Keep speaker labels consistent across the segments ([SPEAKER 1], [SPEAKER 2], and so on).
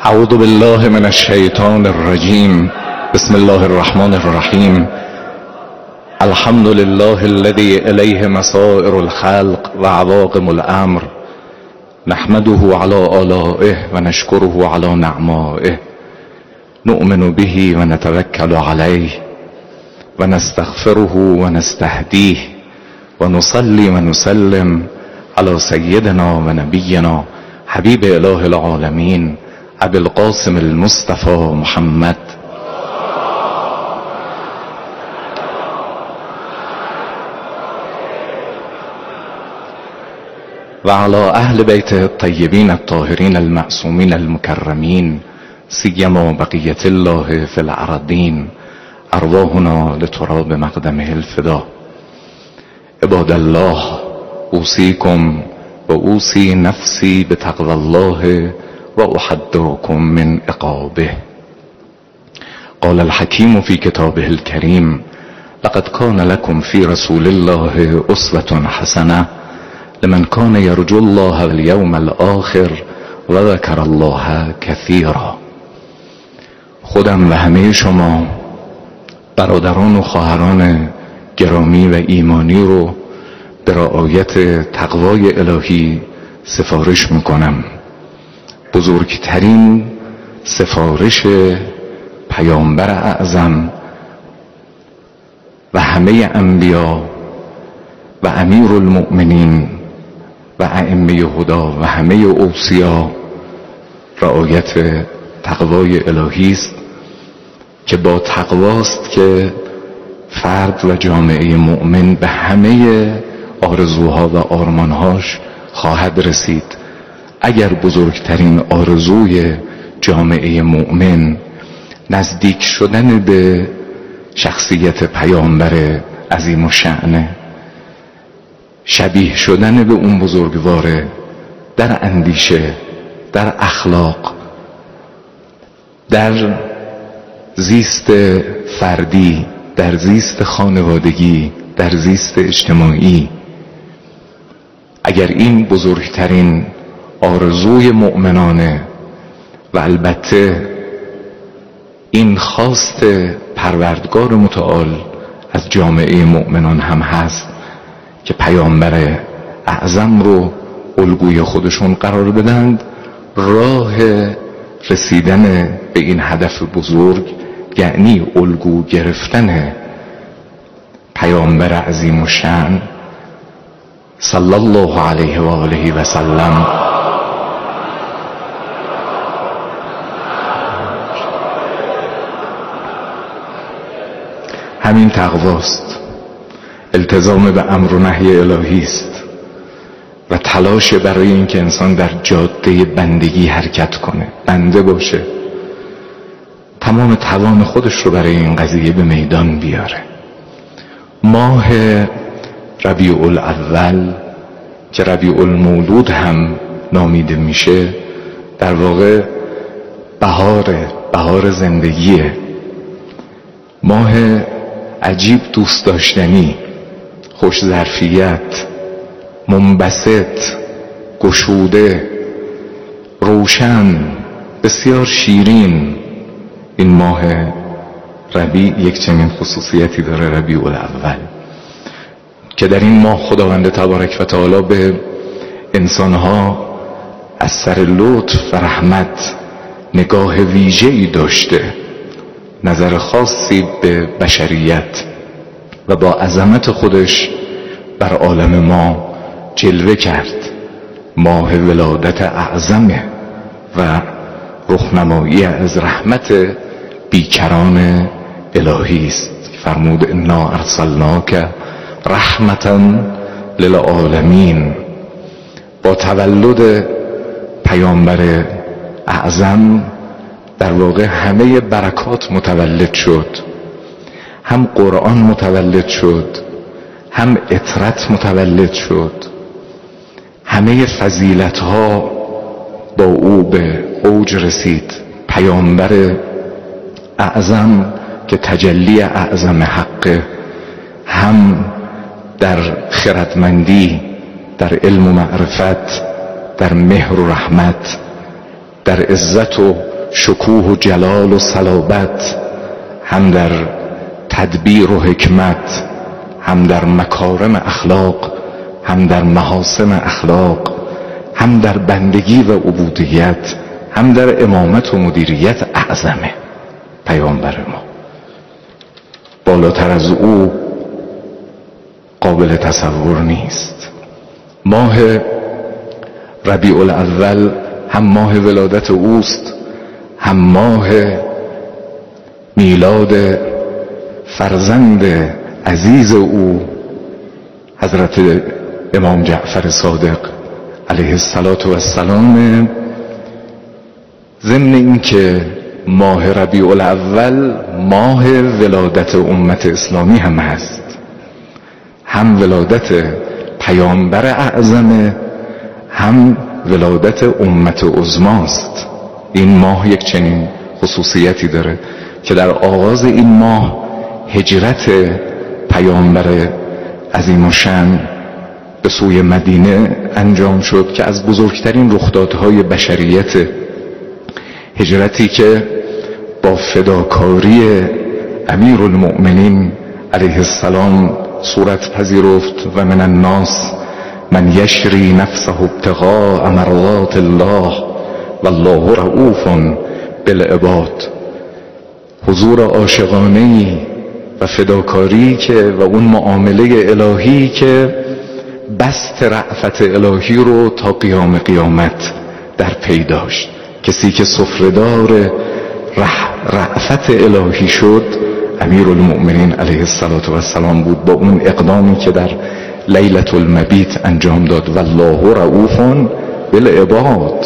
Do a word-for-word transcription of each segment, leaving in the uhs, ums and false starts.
[SPEAKER 1] اعوذ بالله من الشیطان الرجیم. بسم الله الرحمن الرحیم. الحمد لله الذي الیه مصائر الخلق و عواقم الامر، نحمده على آلائه و نشکره على نعمائه، نؤمن به و نتوکل علیه و نستغفره و نستهدیه و نصلی و نسلم على سیدنا و نبینا حبیب اله العالمین ابی القاسم المصطفى محمد و على اهل بیت الطیبین الطاهرین المعصومین المکرمین، سیما بقیة الله فی الارضین، ارواحنا لتراب مقدمه الفدا. عباد الله، اوصیکم و اوصی نفسی بتقوی الله و احذرکم من عقابه. قال الحکیم فی کتابه الکریم: لقد کان لکم فی رسول الله اسوة حسنة لمن کان یرجو الله والیوم الآخر و ذکر الله کثیرا. خودم و همه شما برادران و خواهران گرامی و ایمانی رو به رعایت تقوای الهی سفارش میکنم. بزرگترین سفارش پیامبر اعظم و همه انبیا و امیر المؤمنین و ائمه هدا و همه اوصیا رعایت تقوای الهی است که با تقواست که فرد و جامعه مؤمن به همه آرزوها و آرمانهاش خواهد رسید. اگر بزرگترین آرزوی جامعه مؤمن نزدیک شدن به شخصیت پیامبر عظیم الشأنه، شبیه شدن به اون بزرگواره در اندیشه، در اخلاق، در زیست فردی، در زیست خانوادگی، در زیست اجتماعی، اگر این بزرگترین آرزوی مؤمنانه و البته این خواست پروردگار متعال از جامعه مؤمنان هم هست که پیامبر اعظم رو الگوی خودشون قرار بدند، راه رسیدن به این هدف بزرگ یعنی الگو گرفتن پیامبر عظیم الشأن صلی الله علیه و آله و سلم همین تقواست، التزام به امر و نهی الهی است و تلاش برای اینکه انسان در جاده بندگی حرکت کنه، بنده باشه، تمام توان خودش رو برای این قضیه به میدان بیاره. ماه ربیع الاول که ربیع المولود هم نامیده میشه، در واقع بهار بهار زندگیه، ماه عجیب دوست داشتنی، خوش ظرفیت، منبسط، گشوده، روشن، بسیار شیرین. این ماه ربیع یک چنین خصوصیتی داره، ربیع الاول، که در این ماه خداوند تبارک و تعالی به انسانها از سر لطف و رحمت نگاه ویژه‌ای داشته، نظر خاصی به بشریت و با عظمت خودش بر عالم ما جلوه کرد. ماه ولادت اعظمه و رخنمایی از رحمت بیکران الهی است. فرمود انا ارسلناک رحمتا للعالمین. با تولد پیامبر اعظم در واقع همه برکات متولد شد، هم قرآن متولد شد، هم اطرت متولد شد، همه فضیلت ها با او به اوج رسید. پیامبر اعظم که تجلی اعظم حق، هم در خردمندی، در علم و معرفت، در مهر و رحمت، در عزت و شکوه و جلال و صلابت، هم در تدبیر و حکمت، هم در مکارم اخلاق، هم در محاسن اخلاق، هم در بندگی و عبودیت، هم در امامت و مدیریت اعظمه پیامبر ما. بالاتر از او قابل تصور نیست. ماه ربیع الاول هم ماه ولادت اوست، هم ماه میلاد فرزند عزیز او حضرت امام جعفر صادق علیه السلام. ضمن این که ماه ربیع الاول ماه ولادت امت اسلامی هم هست، هم ولادت پیامبر اعظم، هم ولادت امت عظماست. این ماه یک چنین خصوصیتی داره که در آغاز این ماه هجرت پیامبر عظیم الشأن به سوی مدینه انجام شد که از بزرگترین رخدادهای بشریت، هجرتی که با فداکاری امیر المؤمنین علیه السلام صورت پذیرفت. و من الناس من یشری نفسه ابتغاء مرضات الله والله رؤوف بالعباد. حضور عاشقانه‌ای و فداکاری که و اون معامله الهی که بست رأفت الهی رو تا قیام قیامت در پی داشت. کسی که سفره‌دار رأفت الهی شد امیر المؤمنین علیه السلام بود، با اون اقدامی که در لیلة المبیت انجام داد. والله رؤوف بالعباد.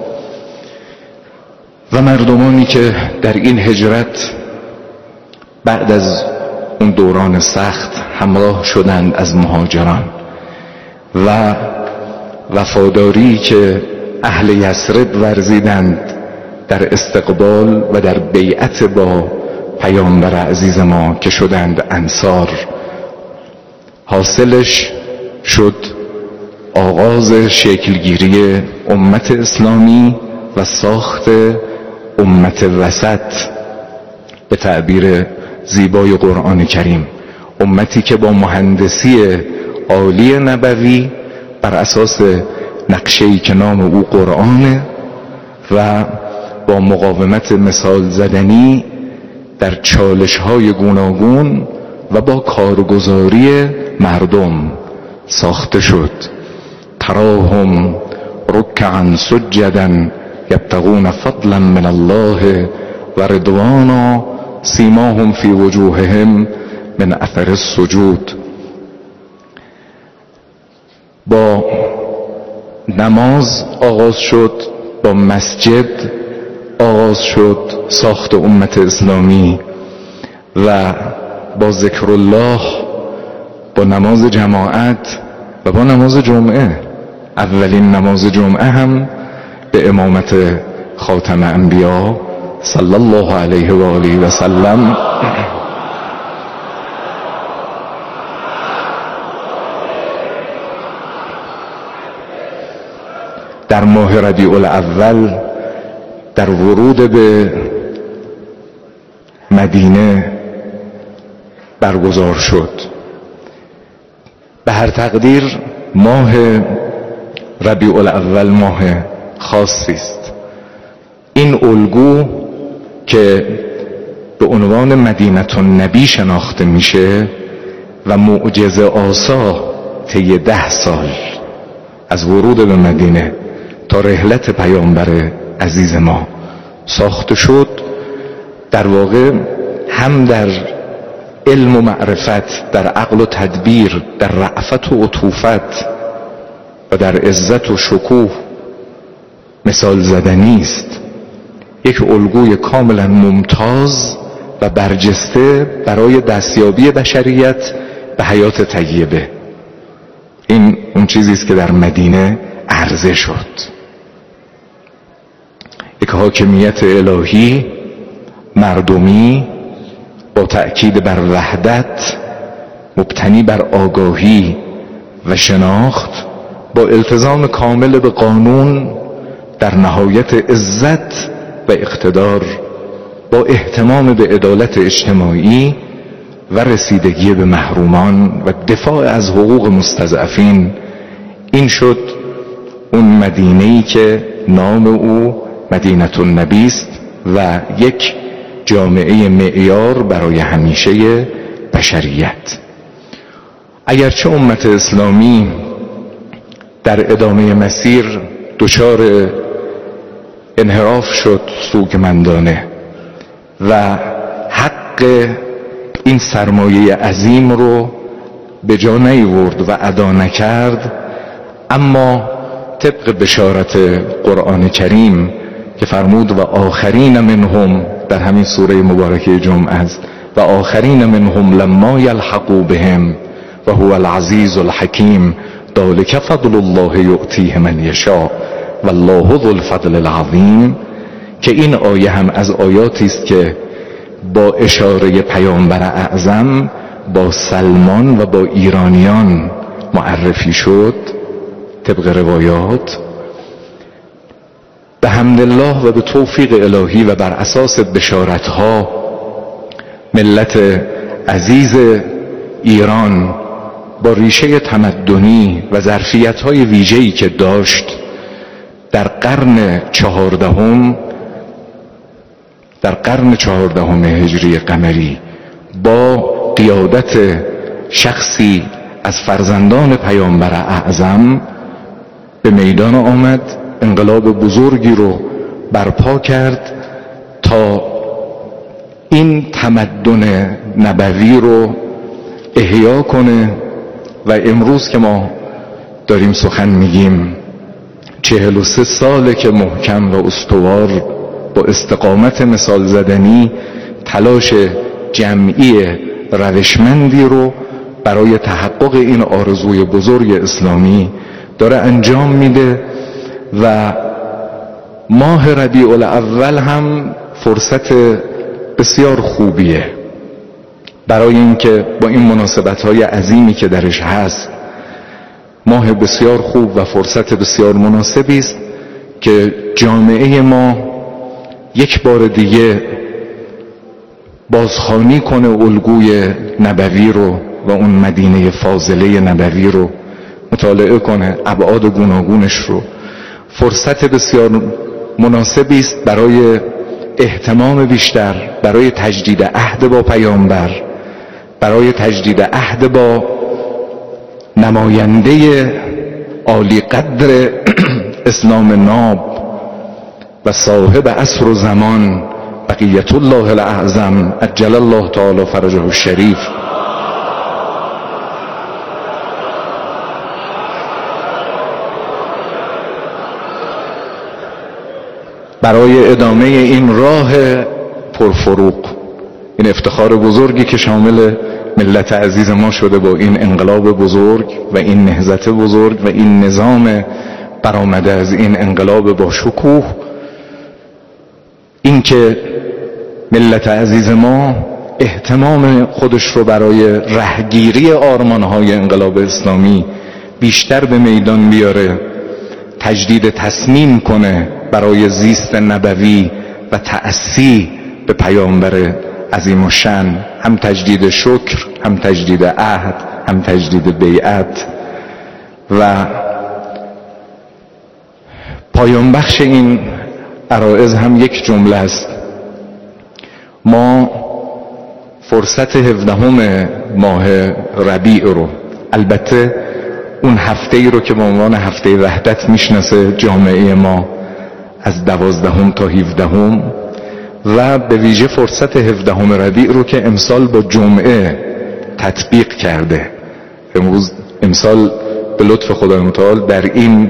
[SPEAKER 1] و مردمانی که در این هجرت بعد از اون دوران سخت همراه شدند از مهاجران و وفاداری که اهل یثرب ورزیدند در استقبال و در بیعت با پیامبر عزیز ما که شدند انصار، حاصلش شد آغاز شکلگیری امت اسلامی و ساخت امت وسط به تعبیر زیبای قرآن کریم. امتی که با مهندسی عالی نبوی بر اساس نقشه‌ای که نام او قرآنه و با مقاومت مثال زدنی در چالش‌های گوناگون و با کارگزاری مردم ساخته شد. تراهم رکعا سجدا یبتغون فضلا من الله و رضوانا سیماهم فی وجوههم من اثر السجود. با نماز آغاز شد، با مسجد آغاز شد ساخت امت اسلامی و با ذکر الله، با نماز جماعت و با نماز جمعه. اولین نماز جمعه هم به امامت خاتم انبیا صلی الله علیه و آله و سلم در ماه ربیع الاول در ورود به مدینه برگزار شد. به هر تقدیر ماه ربیع الاول ماه خاصی است. این الگو که به عنوان مدینه النبی شناخته میشه و معجزه آسا طی ده سال از ورود به مدینه تا رحلت پیامبر عزیز ما ساخته شد، در واقع هم در علم و معرفت، در عقل و تدبیر، در رأفت و عطوفت و در عزت و شکوه مثال زدنی است. یک الگوی کاملا ممتاز و برجسته برای دستیابی بشریت به حیات طیبه. این اون چیزی است که در مدینه عرضه شد. یک حاکمیت الهی مردمی با تأکید بر وحدت، مبتنی بر آگاهی و شناخت، با التزام کامل به قانون، در نهایت عزت و اقتدار با اهتمام به عدالت اجتماعی و رسیدگی به محرومان و دفاع از حقوق مستضعفین، این شد اون مدینه‌ای که نام او مدینه النبی است و یک جامعه معیار برای همیشه بشریت. اگرچه امت اسلامی در ادامه مسیر دچار انحراف شد سوگمندانه و حق این سرمایه عظیم رو به جا نیاورد و ادا نکرد، اما طبق بشارت قرآن کریم که فرمود و آخرین منهم در همین سوره مبارکه جمعه است و آخرین منهم لما یلحقوا بهم و هو العزیز الحکیم ذلک فضل الله یؤتیه من یشاء والله ذو الفضل العظیم، که این آیه هم از آیاتی است که با اشاره پیامبر اعظم با سلمان و با ایرانیان معرفی شد طبق روایات. به حمدالله و به توفیق الهی و بر اساس بشارتها ملت عزیز ایران با ریشه تمدنی و ظرفیت‌های ویژه‌ای که داشت در قرن چهاردهم در قرن چهاردهم هجری قمری با قیادت شخصی از فرزندان پیامبر اعظم به میدان آمد، انقلاب بزرگی رو برپا کرد تا این تمدن نبوی رو احیا کنه و امروز که ما داریم سخن میگیم چهل و سه ساله که محکم و استوار با استقامت مثال زدنی تلاش جمعی روشمندی رو برای تحقق این آرزوی بزرگ اسلامی داره انجام میده و ماه ربیع الاول هم فرصت بسیار خوبیه برای اینکه با این مناسبت‌های عظیمی که درش هست، ماه بسیار خوب و فرصت بسیار مناسبی است که جامعه ما یک بار دیگه بازخوانی کنه الگوی نبوی رو و اون مدینه فاضله نبوی رو مطالعه کنه، ابعاد گوناگونش رو. فرصت بسیار مناسبی است برای اهتمام بیشتر، برای تجدید عهد با پیامبر، برای تجدید عهد با نماینده عالی قدر اسلام ناب و صاحب عصر و زمان بقیت الله الاعظم عجل الله تعالی فرجه الشریف. برای ادامه این راه پرفروغ، این افتخار بزرگی که شامل ملت عزیز ما شده با این انقلاب بزرگ و این نهضت بزرگ و این نظام برآمده از این انقلاب با شکوه، این که ملت عزیز ما اهتمام خودش رو برای رهگیری آرمانهای انقلاب اسلامی بیشتر به میدان بیاره، تجدید تصمیم کنه برای زیست نبوی و تأسی به پیامبر عظیم الشأن، هم تجدید شکر، هم تجدید عهد، هم تجدید بیعت. و پایان بخش این عرایض هم یک جمله است: ما فرصت هفدهم ماه ربیع رو، البته اون هفته ای رو که به عنوان هفته وحدت میشناسه جامعه ما از دوازدهم تا هفدهم، و به ویژه فرصت هفدهم ربیع رو که امسال با جمعه تطبیق کرده. امروز امسال به لطف خدای متعال در این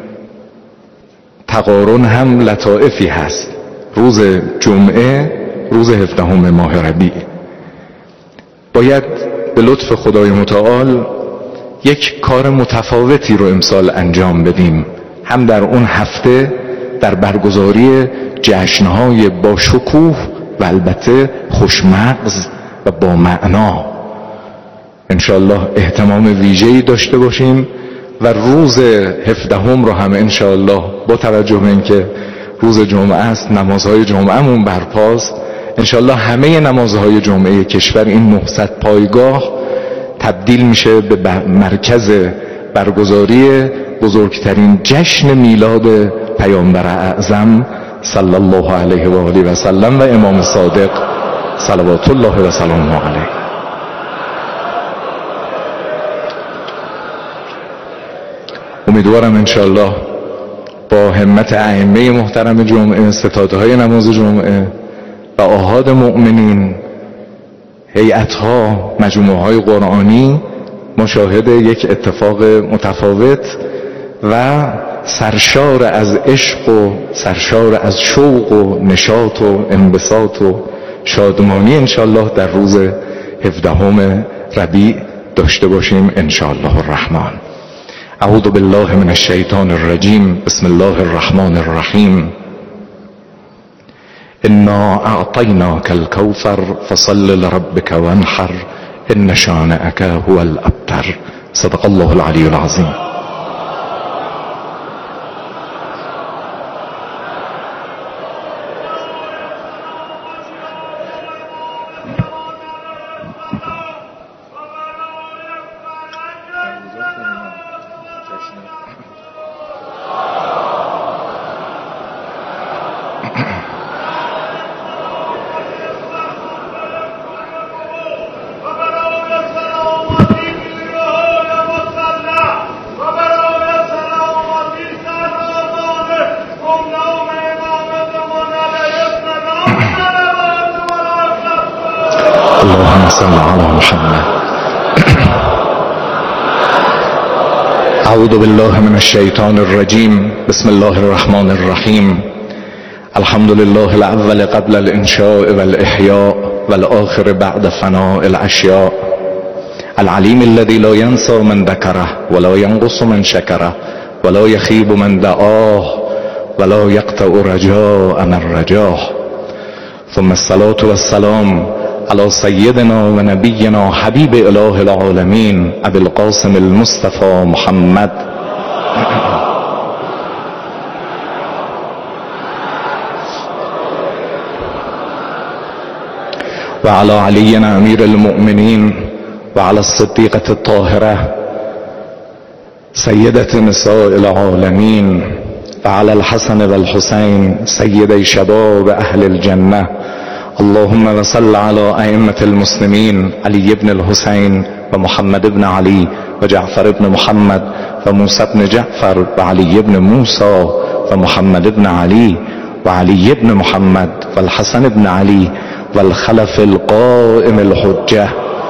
[SPEAKER 1] تقارن هم لطائفی هست. روز جمعه روز هفدهم ماه ربیع. باید به لطف خدای متعال یک کار متفاوتی رو امسال انجام بدیم، هم در اون هفته در برگزاری جشنهای با شکوه و البته خوشمغز و با معنا انشاءالله اهتمام ویژه‌ای داشته باشیم و روز هفدهم رو هم انشاءالله با توجه به اینکه روز جمعه است، نمازهای جمعهمون برپاست. انشالله همه نمازهای جمعه کشور این نهصد پایگاه تبدیل میشه به مرکز برگزاری بزرگترین جشن میلاد پیامبر اعظم صلی الله علیه و آله و سلم و امام صادق صلوات الله و سلامه علیه. امیدوارم انشالله با همت ائمه محترم جمعه، ستادهای نماز جمعه و آحاد مؤمنین، هیئت‌ها، مجموعه‌های قرآنی مشاهد یک اتفاق متفاوت و سرشار از عشق و سرشار از شوق و نشاط و انبساط و شادمانی انشالله در روز هفدهم ربیع داشته باشیم انشالله الرحمن. اعوذ بالله من الشیطان الرجیم. بسم الله الرحمن الرحیم. انا اعطیناک الکوثر فصل لربک وانحر ان شانئک هو الابتر. صدق الله العلی العظیم. اللهم صل على محمد. اعوذ بالله من الشیطان الرجیم. بسم الله الرحمن الرحیم. الحمد لله الاول قبل الانشاء والاحیاء والاخر بعد فناء الاشیاء، العلیم الذي لا ينسى من ذكره ولا ينقص من شكره ولا يخيب من دعاه ولا يقطع رجاء من رجاه. ثم الصلاة والسلام على سيدنا و نبينا حبيب اله العالمين ابي القاسم المصطفى محمد وعلى علي امير المؤمنين وعلى الصديقة الطاهرة سيدة نساء العالمين وعلى الحسن والحسين سيدي شباب اهل الجنة. اللهم صل على ائمة المسلمين علي بن الحسين ومحمد بن علي وجعفر بن محمد وموسى بن جعفر وعلي بن موسى ومحمد بن علي وعلي بن محمد والحسن بن علي والخلف القائم الحجة.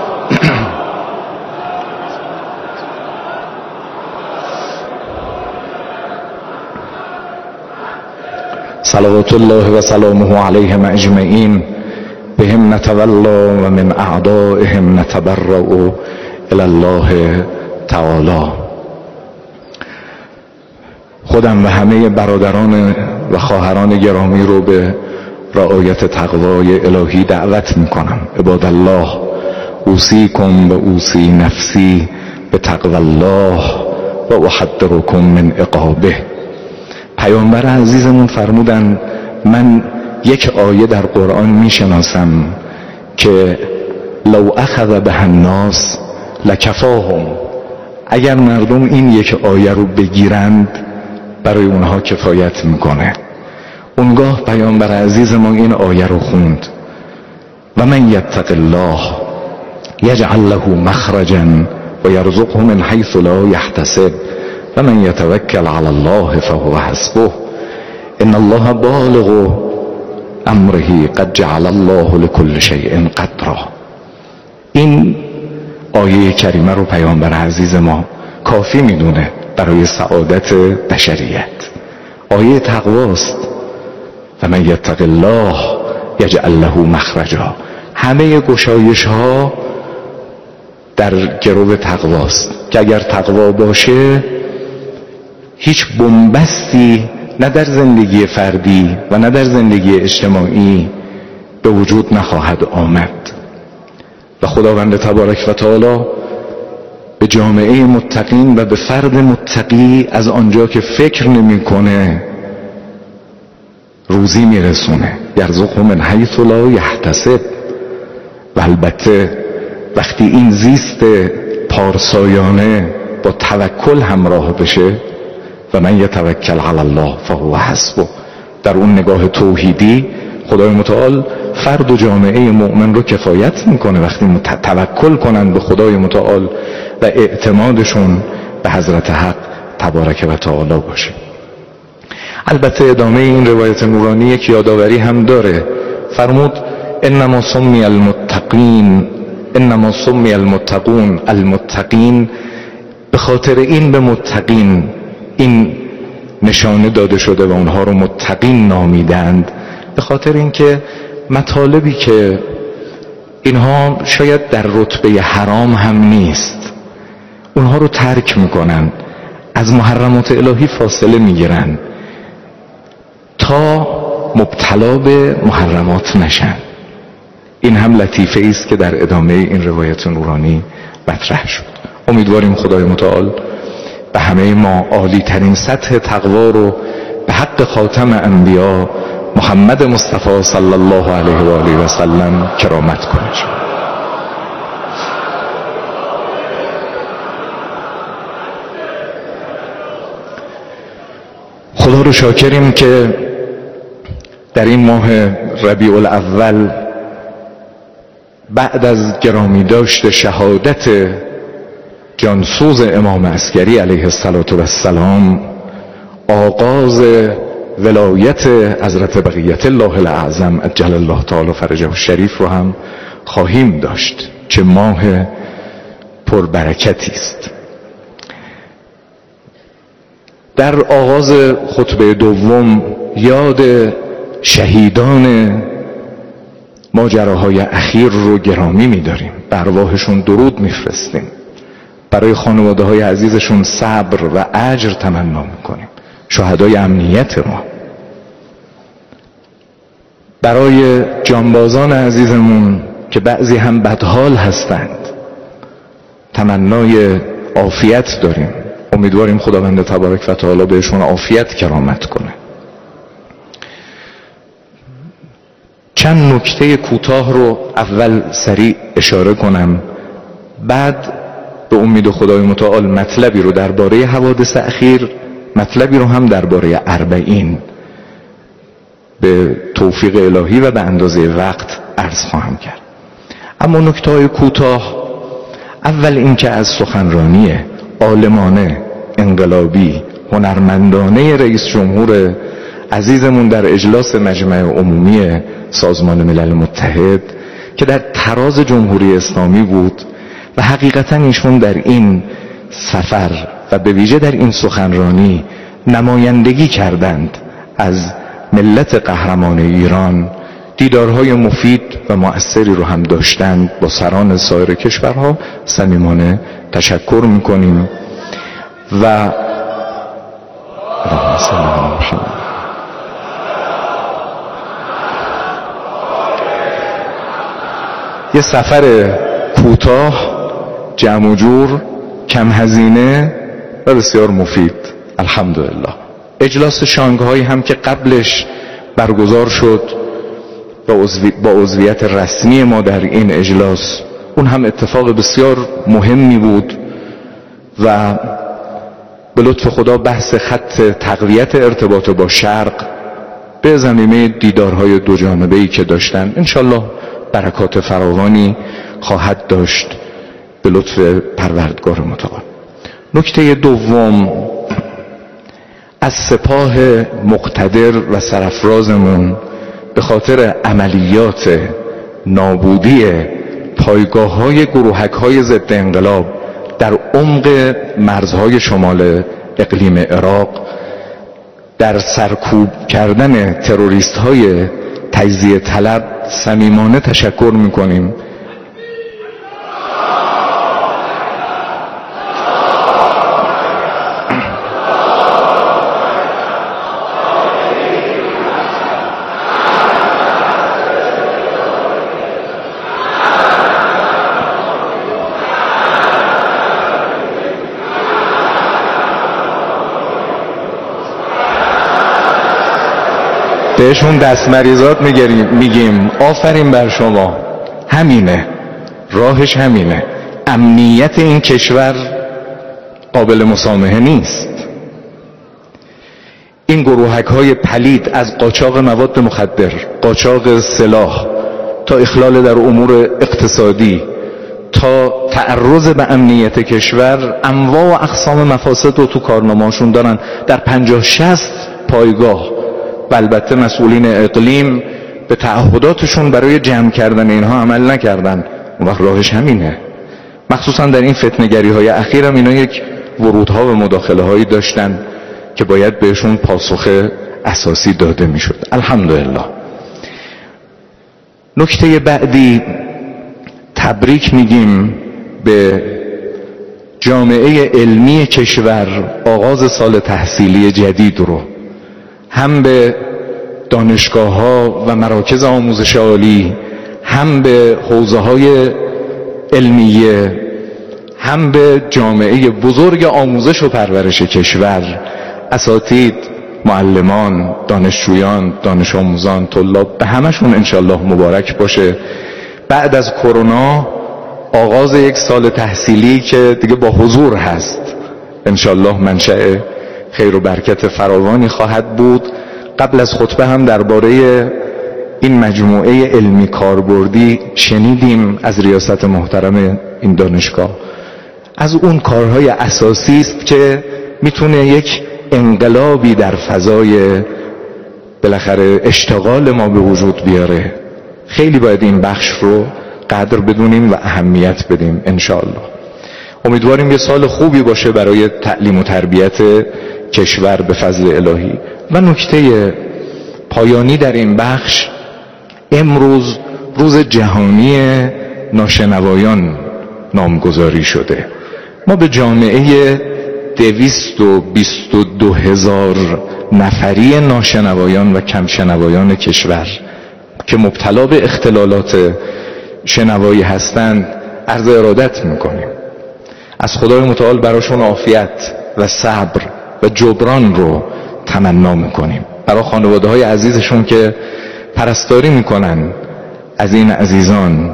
[SPEAKER 1] صلوات الله و سلامه علیهم اجمعین. بهم نتولا و من اعدائهم نتبرأ الی الله تعالی. خودم و همه برادران و خواهران گرامی رو به رعایت تقوای الهی دعوت میکنم. عباد الله، اوصیکم و اوصی نفسی به تقوی الله و احذرکم من عقابه. پیامبر عزیزمون فرمودن من یک آیه در قرآن میشناسم که لو اخذ به الناس لکفاهم، اگر مردم این یک آیه رو بگیرند برای اونها کفایت میکنه. اونگاه پیامبر عزیز ما این آیه رو خوند و من یتق الله یجعل له مخرجا و یرزقه من حیث لا یحتسب و من یتوکل علی الله فهو حسبه ان الله بالغ امره قد جعل الله لكل شیء قدرا. این آیه کریمه رو پیامبر عزیز ما کافی میدونه برای سعادت بشریت. آیه تقواست و من یتق الله یجعل له مخرجا. همه گشایش ها در گرو تقواست که اگر تقوا باشه هیچ بنبستی نه در زندگی فردی و نه در زندگی اجتماعی به وجود نخواهد آمد. و خداوند تبارک و تعالی به جامعه متقین و به فرد متقی از آنجا که فکر نمیکنه روزی میرسونه، یرزقه من حیث لا یحتسب. و البته وقتی این زیست پارسایانه با توکل همراه بشه، و من یتوکل علی الله فهو حسبه، در اون نگاه توحیدی خدای متعال فرد و جامعه مؤمن رو کفایت میکنه وقتی توکل کنن به خدای متعال و اعتمادشون به حضرت حق تبارک و تعالی باشه. البته ادامه این روایت نورانی یک یادآوری هم داره. فرمود انما سمی المتقین انما سمی المتقون المتقین، به خاطر این به متقین این نشانه داده شده و اونها رو متقین نامیدند، به خاطر اینکه مطالبی که اینها شاید در رتبه حرام هم نیست اونها رو ترک میکنن، از محرمات الهی فاصله میگیرن تا مبتلا به محرمات نشن. این هم لطیفه است که در ادامه این روایت نورانی مطرح شد. امیدواریم خدای متعال به همه ما عالی ترین سطح تقوا رو به حق خاتم انبیا محمد مصطفی صلی الله علیه و آله و سلم کرامت کنه. خدا رو شاکریم که در این ماه ربیع الاول بعد از گرامی داشت شهادت جانسوز امام عسکری علیه السلام، آغاز ولایت حضرت بقیت الله الاعظم عجل الله تعالی فرجه الشریف رو هم خواهیم داشت. چه ماه پربرکتی است. در آغاز خطبه دوم یاد شهیدان ماجراهای اخیر رو گرامی می‌داریم، به ارواحشون درود می‌فرستیم، برای خانواده های عزیزشون صبر و اجر تمنا می‌کنیم. شهدای امنیت ما، برای جانبازان عزیزمون که بعضی هم بدحال هستند تمنای عافیت داریم. امیدواریم خداوند تبارک و تعالی بهشون عافیت کرامت کنه. چند نکته کوتاه رو اول سریع اشاره کنم، بعد به امید خدای متعال مطلبی رو درباره حوادث اخیر، مطلبی رو هم درباره اربعین به توفیق الهی و به اندازه وقت عرض خواهم کرد. اما نکته‌های کوتاه، اول اینکه از سخنرانی عالمانه، انقلابی، هنرمندانه رئیس جمهور عزیزمون در اجلاس مجمع عمومی سازمان ملل متحد که در تراز جمهوری اسلامی بود و حقیقتا ایشون در این سفر و به ویژه در این سخنرانی نمایندگی کردند از ملت قهرمان ایران، دیدارهای مفید و مؤثری رو هم داشتند. با سران سایر کشورها صمیمانه تشکر میکنیم و یه سفر کوتاه، جمع و جور، کم هزینه و بسیار مفید الحمدلله. اجلاس شانگهای هم که قبلش برگزار شد با عضویت رسمی ما در این اجلاس، اون هم اتفاق بسیار مهمی بود و به لطف خدا بحث خط تقویت ارتباط با شرق به زمینه دیدارهای دو جانبه‌ای که داشتن انشالله برکات فراوانی خواهد داشت به لطف پروردگار متعال. نکته دوم، از سپاه مقتدر و سرافرازمون به خاطر عملیات نابودی پایگاه‌های گروهک‌های ضد انقلاب در عمق مرزهای شمال اقلیم عراق، در سرکوب کردن تروریست‌های تجزیه طلب صمیمانه تشکر می‌کنیم. بهشون دست مریضات میگیم میگیم آفرین بر شما. همینه راهش، همینه. امنیت این کشور قابل مسامحه نیست. این گروهک های پلید از قاچاق مواد مخدر، قاچاق سلاح، تا اخلال در امور اقتصادی، تا تعرض به امنیت کشور، انواع و اقسام مفاسد رو تو کارنامه‌هاشون دارن. در پنجاه شصت پایگاه و البته مسئولین اقلیم به تعهداتشون برای جمع کردن اینها عمل نکردن. اون وقت راهش همینه. مخصوصا در این فتنه‌گری های اخیر هم اینا یک ورودها و مداخله هایی داشتن که باید بهشون پاسخ اساسی داده میشد. الحمدلله. نکته بعدی، تبریک میگیم به جامعه علمی کشور آغاز سال تحصیلی جدید رو، هم به دانشگاه ها و مراکز آموزش عالی، هم به حوزه های علمیه، هم به جامعه بزرگ آموزش و پرورش کشور، اساتید، معلمان، دانشجویان، دانش آموزان، طلاب، به همشون انشالله مبارک باشه. بعد از کرونا آغاز یک سال تحصیلی که دیگه با حضور هست، انشالله منشأ خیر و برکت فراوانی خواهد بود. قبل از خطبه هم درباره این مجموعه علمی کاربردی شنیدیم از ریاست محترم این دانشگاه. از اون کارهای اساسی است که میتونه یک انقلابی در فضای بالاخره اشتغال ما به وجود بیاره. خیلی باید این بخش رو قدر بدونیم و اهمیت بدیم انشاءالله. امیدواریم یه سال خوبی باشه برای تعلیم و تربیت کشور به فضل الهی. و نکته پایانی در این بخش، امروز روز جهانی ناشنوایان نامگذاری شده. ما به جامعه دویست و بیست و دو هزار نفری ناشنوایان و کمشنوایان کشور که مبتلا به اختلالات شنوایی هستند عرض ارادت میکنیم. از خدای متعال براشون عافیت و صبر و جبران رو تمنا میکنیم. برای خانواده های عزیزشون که پرستاری میکنن از این عزیزان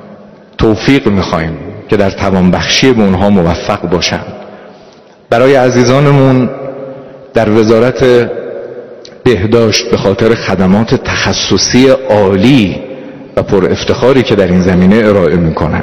[SPEAKER 1] توفیق میخوایم که در توانبخشی به اونها موفق باشن. برای عزیزانمون در وزارت بهداشت به خاطر خدمات تخصصی عالی و پر افتخاری که در این زمینه ارائه میکنن.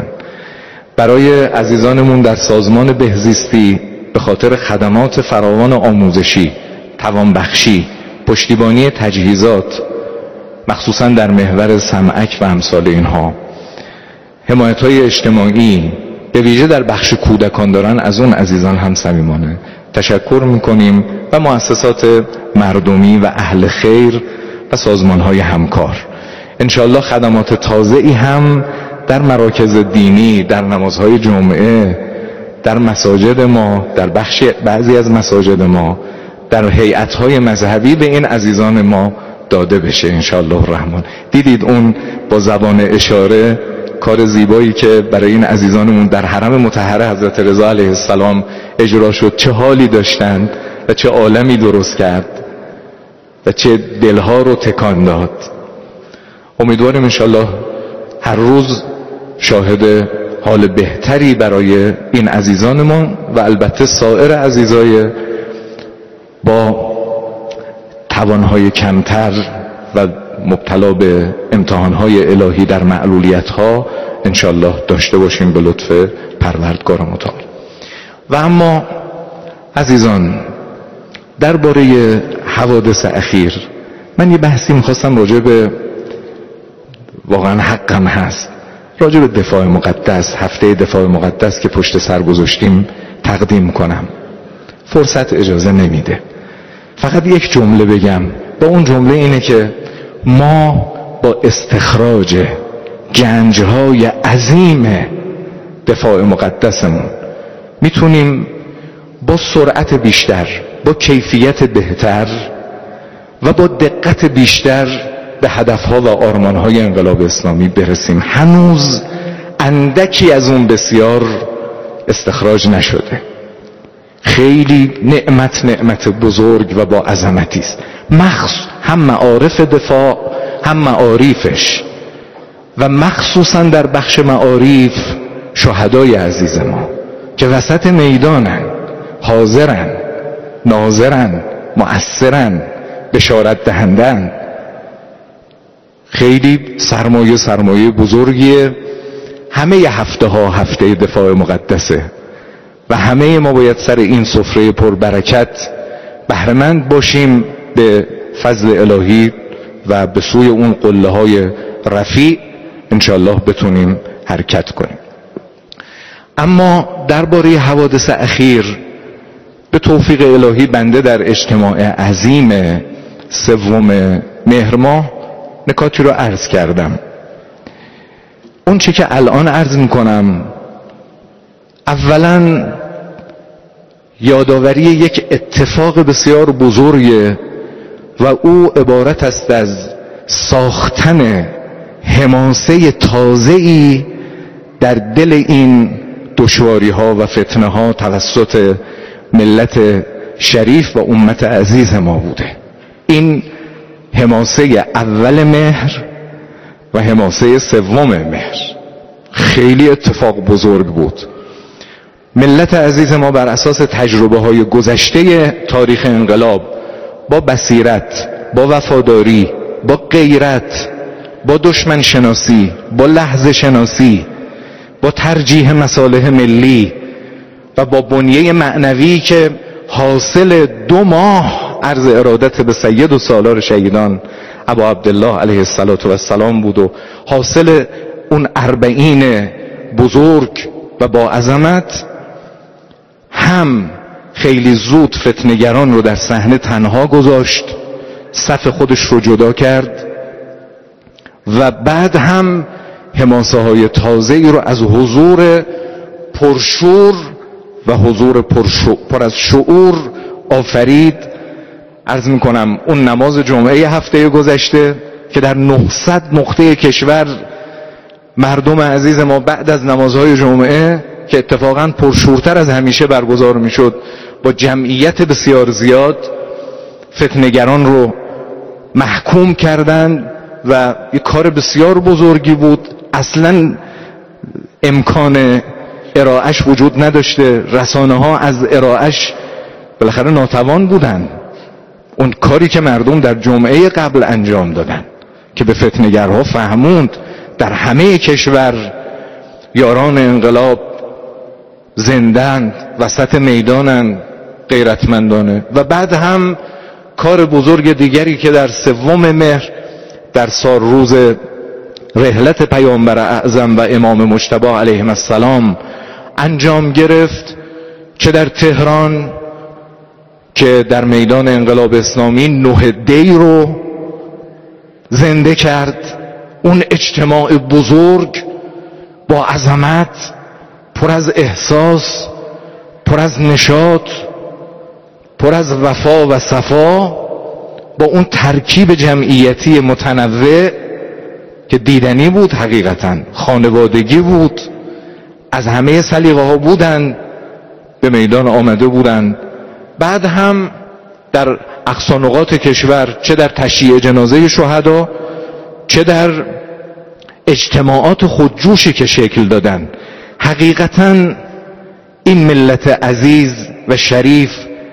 [SPEAKER 1] برای عزیزانمون در سازمان بهزیستی به خاطر خدمات فراوان آموزشی، توانبخشی، پشتیبانی تجهیزات، مخصوصا در محور سمعک و امثال اینها، حمایت‌های اجتماعی به ویژه در بخش کودکان دارن، از اون عزیزان هم صمیمانه تشکر میکنیم و مؤسسات مردمی و اهل خیر و سازمان‌های همکار. انشالله خدمات تازه‌ای هم در مراکز دینی، در نمازهای جمعه، در مساجد ما، در بخش بعضی از مساجد ما، در هیئت‌های مذهبی به این عزیزان ما داده بشه انشالله الرحمن. دیدید اون با زبان اشاره کار زیبایی که برای این عزیزانمون در حرم مطهر حضرت رضا علیه السلام اجرا شد، چه حالی داشتند و چه عالمی درست کرد و چه دلها رو تکان داد. امیدواریم انشالله هر روز شاهد حال بهتری برای این عزیزانمون و البته سایر عزیزای با توانهای کمتر و مبتلا به امتحانهای الهی در معلولیتها انشالله داشته باشیم به لطف پروردگار متعال. و اما عزیزان، درباره حوادث اخیر من یه بحثی میخواستم راجع به، واقعا حقم هست، راجع به دفاع مقدس، هفته دفاع مقدس که پشت سر گذاشتیم تقدیم کنم. فرصت اجازه نمیده. فقط یک جمله بگم. با اون جمله اینه که ما با استخراج گنجهای عظیم دفاع مقدسمون میتونیم با سرعت بیشتر، با کیفیت بهتر و با دقت بیشتر به هدفها و آرمانهای انقلاب اسلامی برسیم. هنوز اندکی از اون بسیار استخراج نشده. خیلی نعمت نعمت بزرگ و با عظمتی است. مخصوص هم معارف دفاع هم معاریفش، و مخصوصا در بخش معاریف شهدای عزیز ما که وسط میدانن، حاضرن، ناظرن، مؤثرن، بشارت دهندن. خیلی سرمایه سرمایه بزرگیه. همه ی هفته ها هفته دفاع مقدسه و همه ما باید سر این سفره پربرکت بهره‌مند باشیم به فضل الهی و به سوی اون قله های رفیع انشاءالله بتونیم حرکت کنیم. اما درباره حوادث اخیر به توفیق الهی بنده در اجتماع عظیم سوم مهر ماه نکاتی رو عرض کردم. اون چی که الان عرض میکنم اولا یادآوری یک اتفاق بسیار بزرگه و او عبارت است از ساختن حماسه تازه‌ای در دل این دشواری ها و فتنه ها توسط ملت شریف و امت عزیز ما بوده. این حماسه اول مهر و حماسه سوم مهر خیلی اتفاق بزرگ بود. ملت عزیز ما بر اساس تجربه های گذشته تاریخ انقلاب با بصیرت، با وفاداری، با غیرت، با دشمن شناسی، با لحظه شناسی، با ترجیح مصالح ملی و با بنیه معنوی که حاصل دو ماه عرض ارادت به سید و سالار شهیدان ابا عبدالله علیه السلام بود و حاصل اون اربعین بزرگ و با عظمت، هم خیلی زود فتنگران رو در صحنه تنها گذاشت، صف خودش رو جدا کرد و بعد هم حماسه های تازه‌ای رو از حضور پرشور و حضور پرشو پر از شعور آفرید. عرض میکنم اون نماز جمعه هفته گذشته که در نهصد نقطه کشور مردم عزیز ما بعد از نمازهای جمعه که اتفاقا پرشورتر از همیشه برگزار میشد با جمعیت بسیار زیاد، فتنگران رو محکوم کردند و یک کار بسیار بزرگی بود. اصلا امکان ارائهش وجود نداشته، رسانه ها از ارائهش بالاخره ناتوان بودن. اون کاری که مردم در جمعه قبل انجام دادن که به فتنگرها فهموند در همه کشور یاران انقلاب زندند، وسط میدانن غیرتمندانه. و بعد هم کار بزرگ دیگری که در سوم مهر در سال روز رحلت پیامبر اعظم و امام مجتبی علیهم السلام انجام گرفت، چه در تهران که در میدان انقلاب اسلامی نه دی رو زنده کرد. اون اجتماع بزرگ با عظمت، پر از احساس، پر از نشاط، پر از وفا و صفا، با اون ترکیب جمعیتی متنوع که دیدنی بود، حقیقتا خانوادگی بود، از همه سلیقه ها بودن، به میدان آمده بودن. بعد هم در اقصا نقاط کشور، چه در تشییع جنازه شهدا، چه در اجتماعات خودجوشی که شکل دادن، حقیقتا این ملت عزیز و شریف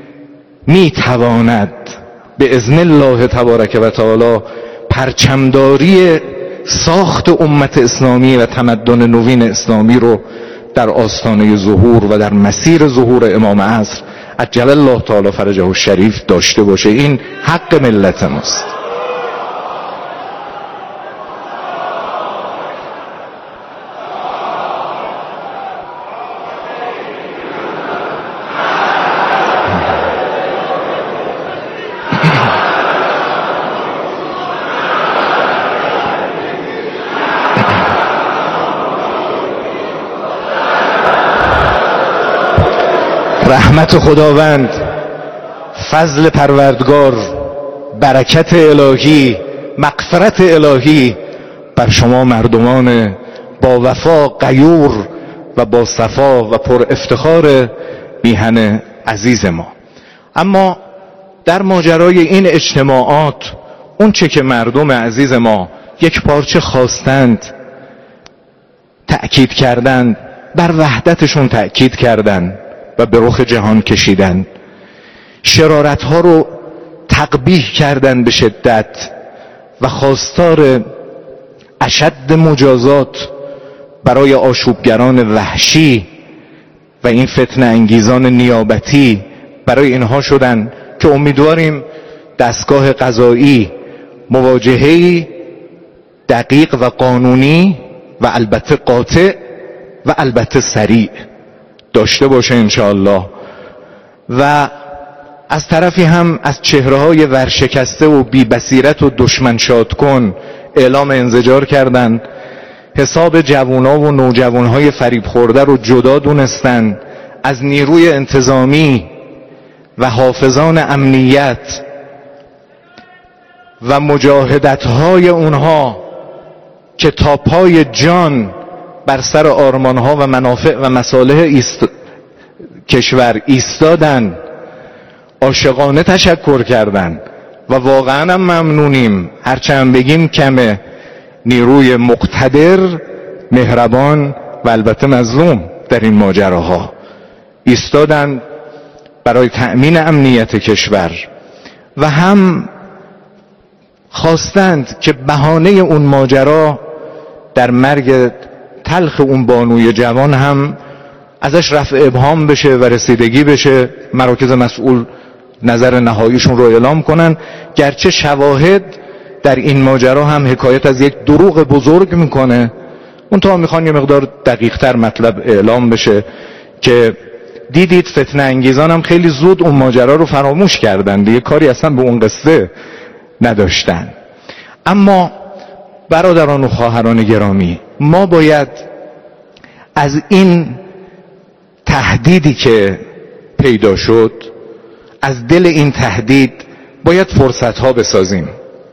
[SPEAKER 1] میتواند به اذن الله تبارک و تعالی پرچمداری ساخت امت اسلامی و تمدن نوین اسلامی رو در آستانه ظهور و در مسیر ظهور امام عصر عجل الله تعالی فرجه الشریف داشته باشه. این حق ملت ماست. رحمت خداوند، فضل پروردگار، برکت الهی، مغفرت الهی بر شما مردمان با وفا، غیور و با صفا و پر افتخار میهن عزیز ما. اما در ماجرای این اجتماعات اون چه که مردم عزیز ما یک پارچه خواستند، تأکید کردند، بر وحدتشون تأکید کردند و به رخ جهان کشیدند. شرارت ها رو تقبیح کردند به شدت و خواستار اشد مجازات برای آشوبگران وحشی و این فتنه انگیزان نیابتی برای اینها شدن که امیدواریم دستگاه قضایی مواجهه‌ای دقیق و قانونی و البته قاطع و البته سریع داشته باشه انشاءالله. و از طرفی هم از چهره‌های ورشکسته و بی بصیرت و دشمن شاد کن اعلام انزجار کردند. حساب جوونا و نوجوانهای فریب خورده رو جدا دونستن از نیروی انتظامی و حافظان امنیت و مجاهدت‌های اونها که تا پای جان بر سر آرمانها و منافع و مصالح ایست... کشور ایستادن، عاشقانه تشکر کردن و واقعا هم ممنونیم، هرچند بگیم کمه، نیروی مقتدر، مهربان و البته مظلوم در این ماجراها ایستادن برای تأمین امنیت کشور و هم خواستند که بهانه اون ماجرا در مرگ تلخ اون بانوی جوان هم ازش رفع ابهام بشه و رسیدگی بشه، مراکز مسئول نظر نهاییشون رو اعلام کنن. گرچه شواهد در این ماجرا هم حکایت از یک دروغ بزرگ میکنه، اون تا میخوان یه مقدار دقیق تر مطلب اعلام بشه که دیدید فتنه انگیزان هم خیلی زود اون ماجرا رو فراموش کردن، دیگه کاری اصلا به اون قصه نداشتن. اما برادران و خواهران گرامی، ما باید از این تهدیدی که پیدا شد، از دل این تهدید باید فرصت ها بسازیم.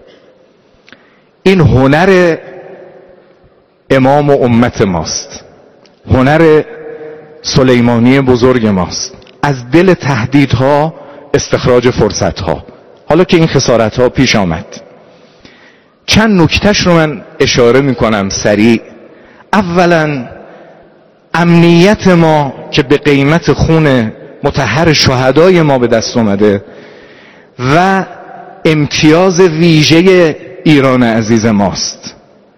[SPEAKER 1] این هنر امام و امت ماست، هنر سلیمانی بزرگ ماست، از دل تهدیدها استخراج فرصت ها. حالا که این خسارت ها پیش آمد، چند نکتهش رو من اشاره میکنم سریع. اولا امنیت ما که به قیمت خون مطهر شهدای ما به دست اومده و امتیاز ویژه ایران عزیز ماست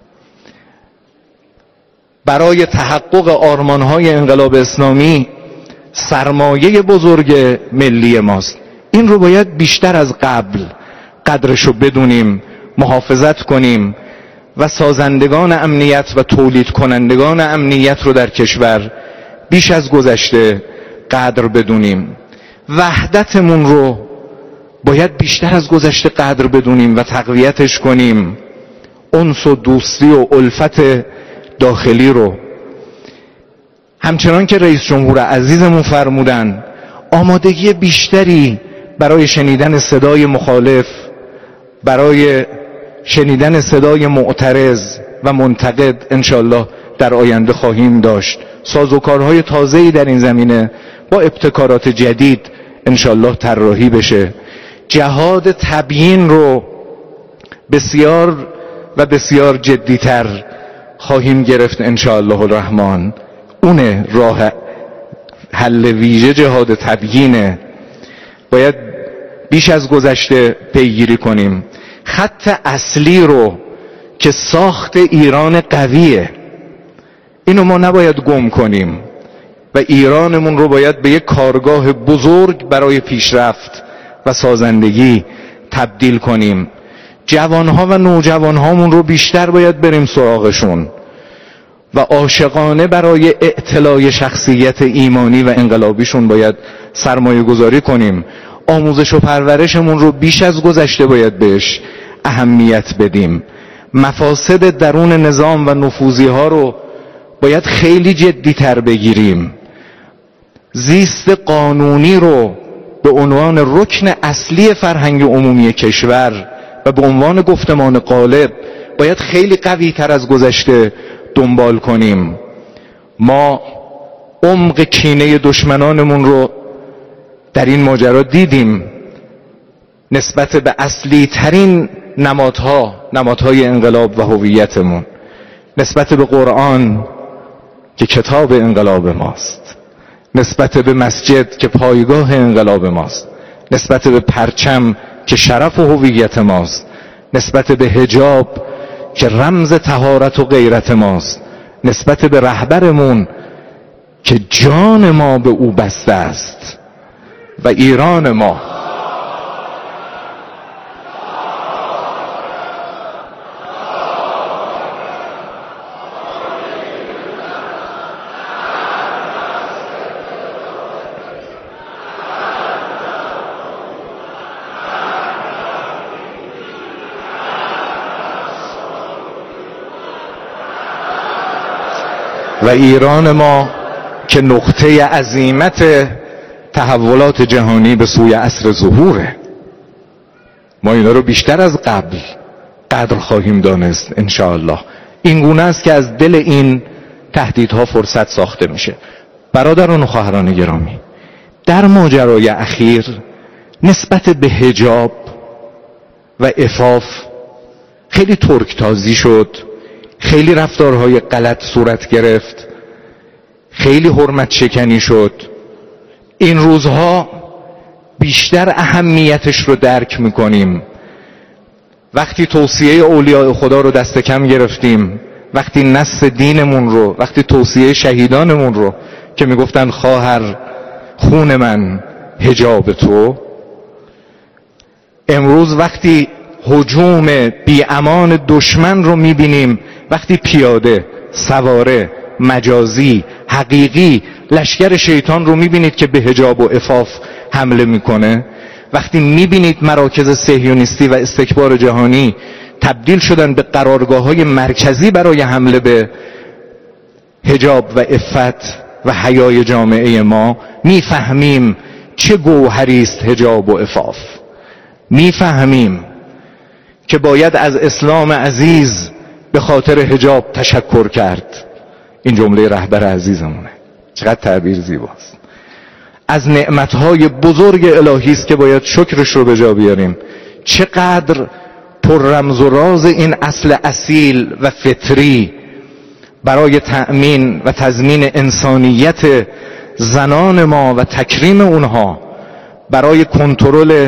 [SPEAKER 1] برای تحقق آرمانهای انقلاب اسلامی، سرمایه بزرگ ملی ماست. این رو باید بیشتر از قبل قدرشو بدونیم، محافظت کنیم و سازندگان امنیت و تولید کنندگان امنیت رو در کشور بیش از گذشته قدر بدونیم. وحدتمون رو باید بیشتر از گذشته قدر بدونیم و تقویتش کنیم. انس و دوستی و الفت داخلی رو، همچنان که رئیس جمهور عزیزمون فرمودن، آمادگی بیشتری برای شنیدن صدای مخالف، برای شنیدن صدای معترض و منتقد انشالله در آینده خواهیم داشت. سازوکارهای تازه‌ای در این زمینه با ابتکارات جدید انشالله طراحی بشه. جهاد تبیین رو بسیار و بسیار جدیتر خواهیم گرفت انشاءالله الرحمن. اونه راه حل ویژه، جهاد تبیینه. باید بیش از گذشته پیگیری کنیم. خط اصلی رو که ساخت ایران قویه، اینو ما نباید گم کنیم و ایرانمون رو باید به یک کارگاه بزرگ برای پیشرفت و سازندگی تبدیل کنیم. جوانها و نوجوانهامون رو بیشتر باید بریم سراغشون و عاشقانه برای اعتلاء شخصیت ایمانی و انقلابیشون باید سرمایه گذاری کنیم. آموزش و پرورشمون رو بیش از گذشته باید بهش اهمیت بدیم. مفاسد درون نظام و نفوذی ها رو باید خیلی جدی تر بگیریم. زیست قانونی رو به عنوان رکن اصلی فرهنگ عمومی کشور و به عنوان گفتمان غالب باید خیلی قوی تر از گذشته دنبال کنیم. ما عمق کینه دشمنانمون رو در این ماجرا دیدیم. نسبت به اصلی ترین نمادها، نمادهای انقلاب و هویتمون، نسبت به قرآن که کتاب انقلاب ماست، نسبت به مسجد که پایگاه انقلاب ماست، نسبت به پرچم که شرف و هویت ماست، نسبت به حجاب که رمز طهارت و غیرت ماست، نسبت به رهبرمون که جان ما به او بسته است و ایران ما. و ایران ما که نقطه عزیمت تحولات جهانی به سوی عصر ظهوره. ما اینا رو بیشتر از قبل قدر خواهیم دانست انشاءالله. این گونه است که از دل این تهدیدها فرصت ساخته میشه. برادران و خواهران گرامی، در ماجرای اخیر نسبت به حجاب و عفاف خیلی ترکتازی شد، خیلی رفتارهای غلط صورت گرفت، خیلی حرمت شکنی شد. این روزها بیشتر اهمیتش رو درک میکنیم وقتی توصیه اولیاء خدا رو دست کم گرفتیم، وقتی نص دینمون رو، وقتی توصیه شهیدانمون رو که میگفتن خواهر خون من حجاب تو. امروز وقتی هجوم بی امان دشمن رو میبینیم، وقتی پیاده، سواره، مجازی، حقیقی لشکر شیطان رو میبینید که به حجاب و عفاف حمله میکنه، وقتی میبینید مراکز صهیونیستی و استکبار جهانی تبدیل شدن به قرارگاه‌های مرکزی برای حمله به حجاب و عفت و حیای جامعه ما، میفهمیم چه گوهری است حجاب و عفاف. میفهمیم که باید از اسلام عزیز به خاطر حجاب تشکر کرد. این جمله رهبر عزیزمونه، چقدر تعبیر زیباست. از نعمتهای بزرگ الهی است که باید شکرش رو به جا بیاریم. چقدر پر رمز و راز این اصل اصیل و فطری برای تأمین و تضمین انسانیت زنان ما و تکریم اونها، برای کنترل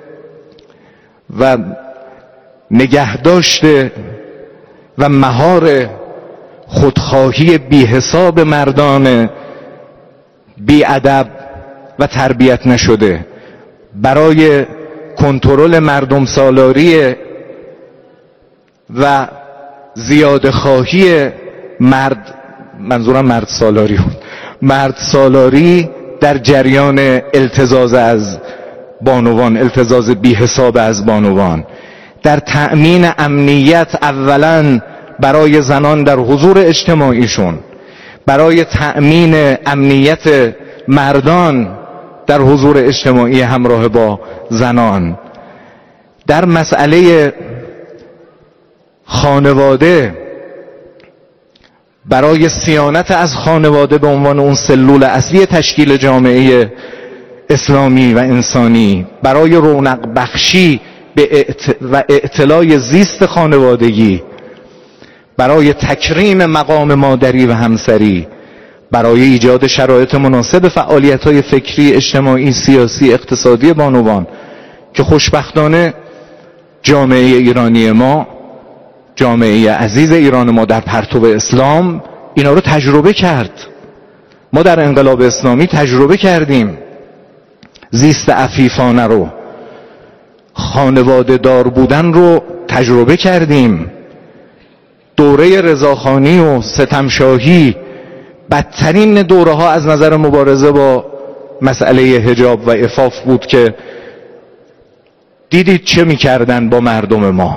[SPEAKER 1] و نگهداشت و مهار خودخواهی بی حساب مردان بی ادب و تربیت نشده، برای کنترل مردم سالاری و زیاده خواهی مرد، منظورم مرد سالاری بود، مرد سالاری در جریان التزاز از بانوان، التزاز بی حساب از بانوان، در تأمین امنیت اولا برای زنان در حضور اجتماعیشون، برای تأمین امنیت مردان در حضور اجتماعی همراه با زنان، در مسئله خانواده برای صیانت از خانواده به عنوان اون سلول اصلی تشکیل جامعه اسلامی و انسانی، برای رونق بخشی به اعت... و اعتلای زیست خانوادگی، برای تکریم مقام مادری و همسری، برای ایجاد شرایط مناسب فعالیت‌های فکری، اجتماعی، سیاسی، اقتصادی بانوان که خوشبختانه جامعه ایرانی ما، جامعه عزیز ایران ما در پرتو اسلام اینا رو تجربه کرد. ما در انقلاب اسلامی تجربه کردیم زیست عفیفانه رو، خانواده دار بودن رو تجربه کردیم. دوره رضاخانی و ستمشاهی بدترین دوره ها از نظر مبارزه با مسئله حجاب و عفاف بود که دیدید چه میکردن با مردم ما.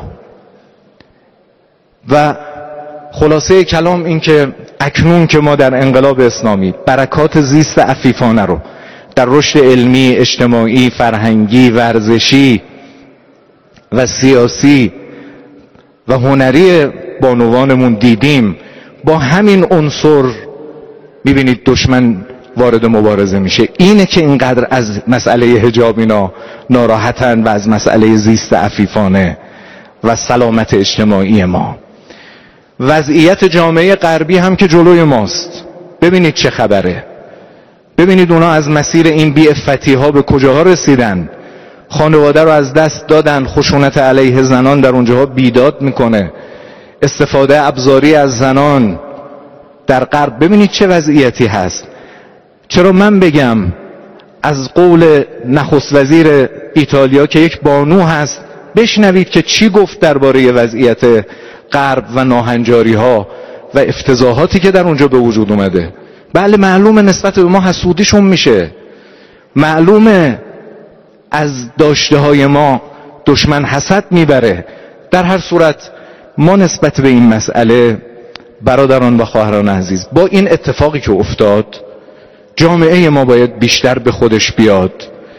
[SPEAKER 1] و خلاصه کلام این که اکنون که ما در انقلاب اسلامی برکات زیست عفیفانه رو در رشد علمی، اجتماعی، فرهنگی، ورزشی و سیاسی و هنری بانوانمون دیدیم، با همین عنصر میبینید دشمن وارد مبارزه میشه. اینه که اینقدر از مسئله حجاب اینا ناراحتن و از مسئله زیست عفیفانه و سلامت اجتماعی ما. وضعیت جامعه غربی هم که جلوی ماست، ببینید چه خبره. ببینید اونا از مسیر این بی عفتی ها به کجاها رسیدن. خانواده رو از دست دادن، خشونت علیه زنان در اونجاها بیداد میکنه، استفاده ابزاری از زنان در غرب. ببینید چه وضعیتی هست. چرا من بگم از قول نخست وزیر ایتالیا که یک بانو هست، بشنوید که چی گفت درباره وضعیت غرب و ناهنجاری ها و افتضاحاتی که در اونجا به وجود اومده. بله معلومه نسبت به ما حسودیشون میشه، معلومه از داشته های ما دشمن حسد میبره. در هر صورت ما نسبت به این مسئله برادران و خواهران عزیز، با این اتفاقی که افتاد جامعه ما باید بیشتر به خودش بیاد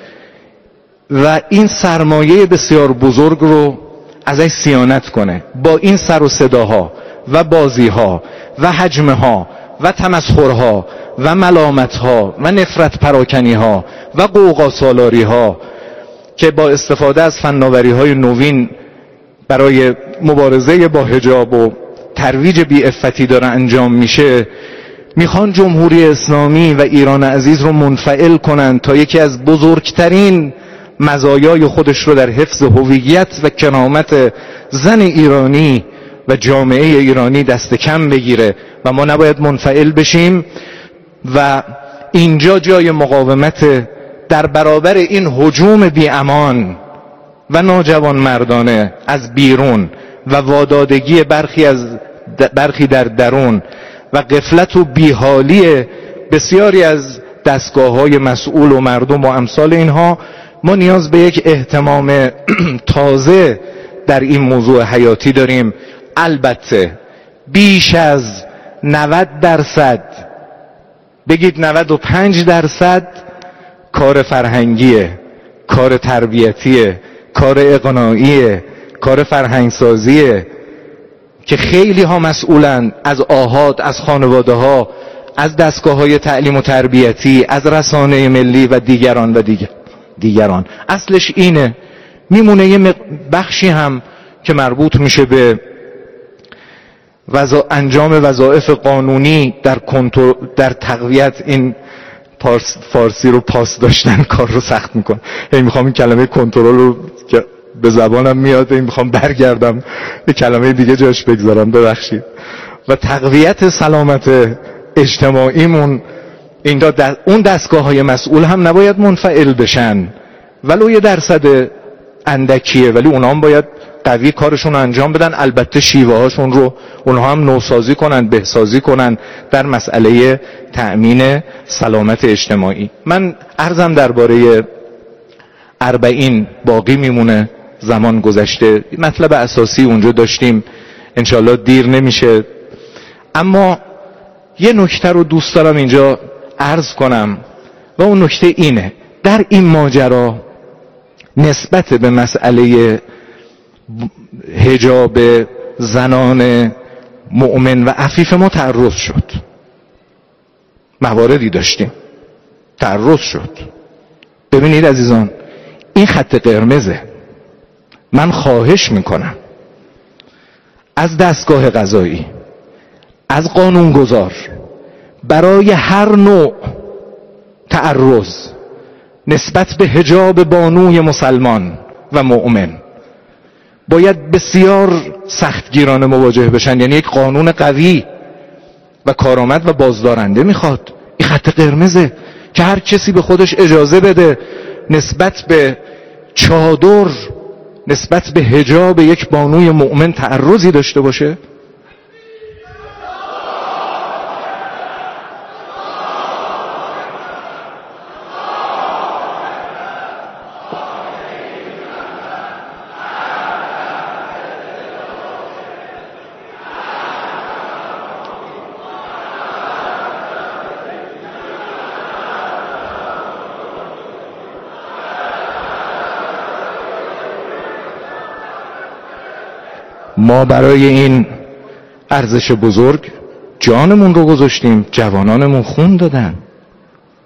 [SPEAKER 1] و این سرمایه بسیار بزرگ رو ازش صیانت کنه. با این سر و صداها و بازیها و حجمها و تمسخرها و ملامتها و نفرت پراکنیها و قوقا سالاریها که با استفاده از فناوری‌های نوین برای مبارزه با حجاب و ترویج بی‌عفتی داره انجام میشه، میخوان جمهوری اسلامی و ایران عزیز رو منفعل کنن تا یکی از بزرگترین مزایای خودش رو در حفظ هویت و کرامت زن ایرانی و جامعه ایرانی دست کم بگیره و ما نباید منفعل بشیم و اینجا جای مقاومت در برابر این هجوم بی امان و ناجوان مردانه از بیرون و وادادگی برخی از برخی در درون و غفلت و بیحالی بسیاری از دستگاه‌های مسئول و مردم و امثال اینها. ما نیاز به یک اهتمام تازه در این موضوع حیاتی داریم. البته بیش از نود درصد، بگید نود و پنج درصد کار فرهنگیه، کار تربیتیه، کار اقناعیه، کار فرهنگسازیه که خیلی ها مسئولن، از آحاد، از خانواده ها، از دستگاه های تعلیم و تربیتی، از رسانه ملی و دیگران و دیگر دیگران. اصلش اینه. میمونه یه بخشی هم که مربوط میشه به وزا... انجام وظایف قانونی در کنترل، در تقویت. این پارس... فارسی رو پاس داشتن کار رو سخت میکن. هی میخوام این کلمه کنترل رو که به زبانم میاد این میخوام برگردم یه کلمه دیگه جاش بگذارم، ببخشید. و تقویت سلامت اجتماعیمون اینجا در اون دستگاه های مسئول هم نباید منفعل بشن، ولو یه درصد اندکیه، ولی اونا هم باید قوی کارشون رو انجام بدن. البته شیوه هاشون رو اونها هم نوسازی کنن، بهسازی کنن در مسئله تأمین سلامت اجتماعی. من عرضم درباره اربعین باقی میمونه، زمان گذشته، مطلب اساسی اونجا داشتیم، انشالله دیر نمیشه. اما یه نکته رو دوست دارم اینجا عرض کنم و اون نکته اینه: در این ماجرا نسبت به مسئله حجاب زنان مؤمن و عفیف ما تعرض شد، مواردی داشتیم تعرض شد. ببینید عزیزان، این خط قرمزه. من خواهش میکنم از دستگاه قضایی، از قانونگذار، برای هر نوع تعرض نسبت به حجاب بانوی مسلمان و مؤمن باید بسیار سختگیرانه مواجه بشن. یعنی یک قانون قوی و کارآمد و بازدارنده میخواد. این خط قرمزه که هر کسی به خودش اجازه بده نسبت به چادر، نسبت به حجاب یک بانوی مؤمن تعرضی داشته باشه. ما برای این ارزش بزرگ جانمون رو گذاشتیم، جوانانمون خون دادن.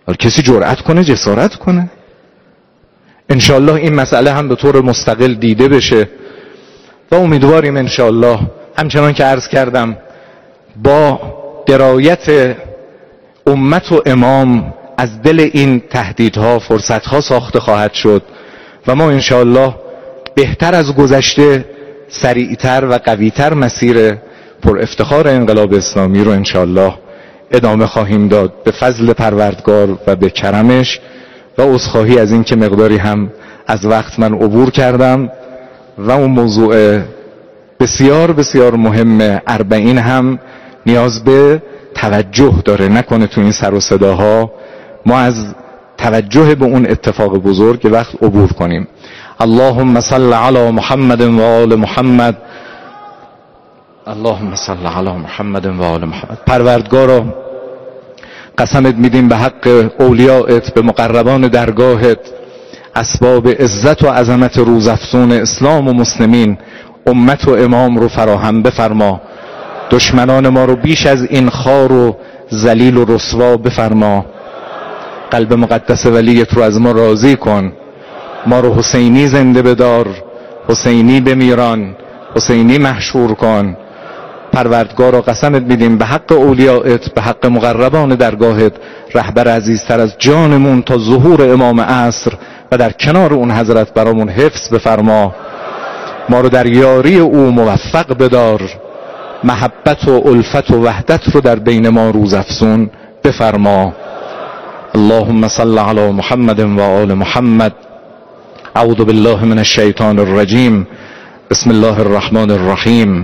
[SPEAKER 1] کسی جرأت کنه جسارت کنه. انشالله این مسئله هم به طور مستقل دیده بشه و امیدواریم انشالله همچنان که عرض کردم با درایت امت و امام از دل این تهدیدها فرصتها ساخته خواهد شد و ما انشالله بهتر از گذشته سریعتر و قویتر مسیر پر افتخار انقلاب اسلامی رو انشالله ادامه خواهیم داد به فضل پروردگار و به کرمش. و عذرخواهی از این که مقداری هم از وقت من عبور کردم و اون موضوع بسیار بسیار مهم اربعین هم نیاز به توجه داره، نکنه تو این سر و صداها ما از توجه به اون اتفاق بزرگ وقت عبور کنیم. اللهم صل علی محمد و آل محمد. اللهم صل علی محمد و آل محمد. پروردگارا قسمت میدیم به حق اولیائت، به مقربان درگاهت، اسباب عزت و عظمت روزافزون اسلام و مسلمین امت و امام رو فراهم بفرما. دشمنان ما رو بیش از این خار و ذلیل و رسوا بفرما. قلب مقدس ولیت رو از ما راضی کن. ما رو حسینی زنده بدار، حسینی بمیران، حسینی محشور کن. پروردگارا قسمت میدیم به حق اولیائت، به حق مقربان درگاهت، رهبر عزیزتر از جانمون تا ظهور امام عصر و در کنار اون حضرت برامون حفظ بفرما. ما رو در یاری او موفق بدار. محبت و الفت و وحدت رو در بین ما روزافزون بفرما. اللهم صل علی محمد و آل محمد. اعوذ بالله من الشیطان الرجیم. بسم الله الرحمن الرحیم.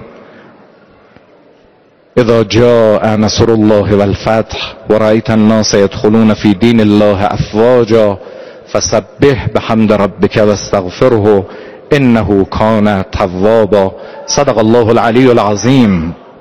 [SPEAKER 1] اذا جاء نصر الله والفتح ورأيت الناس يدخلون في دين الله افواجا فسبح بحمد ربك واستغفره انه كان توابا. صدق الله العلی العظیم.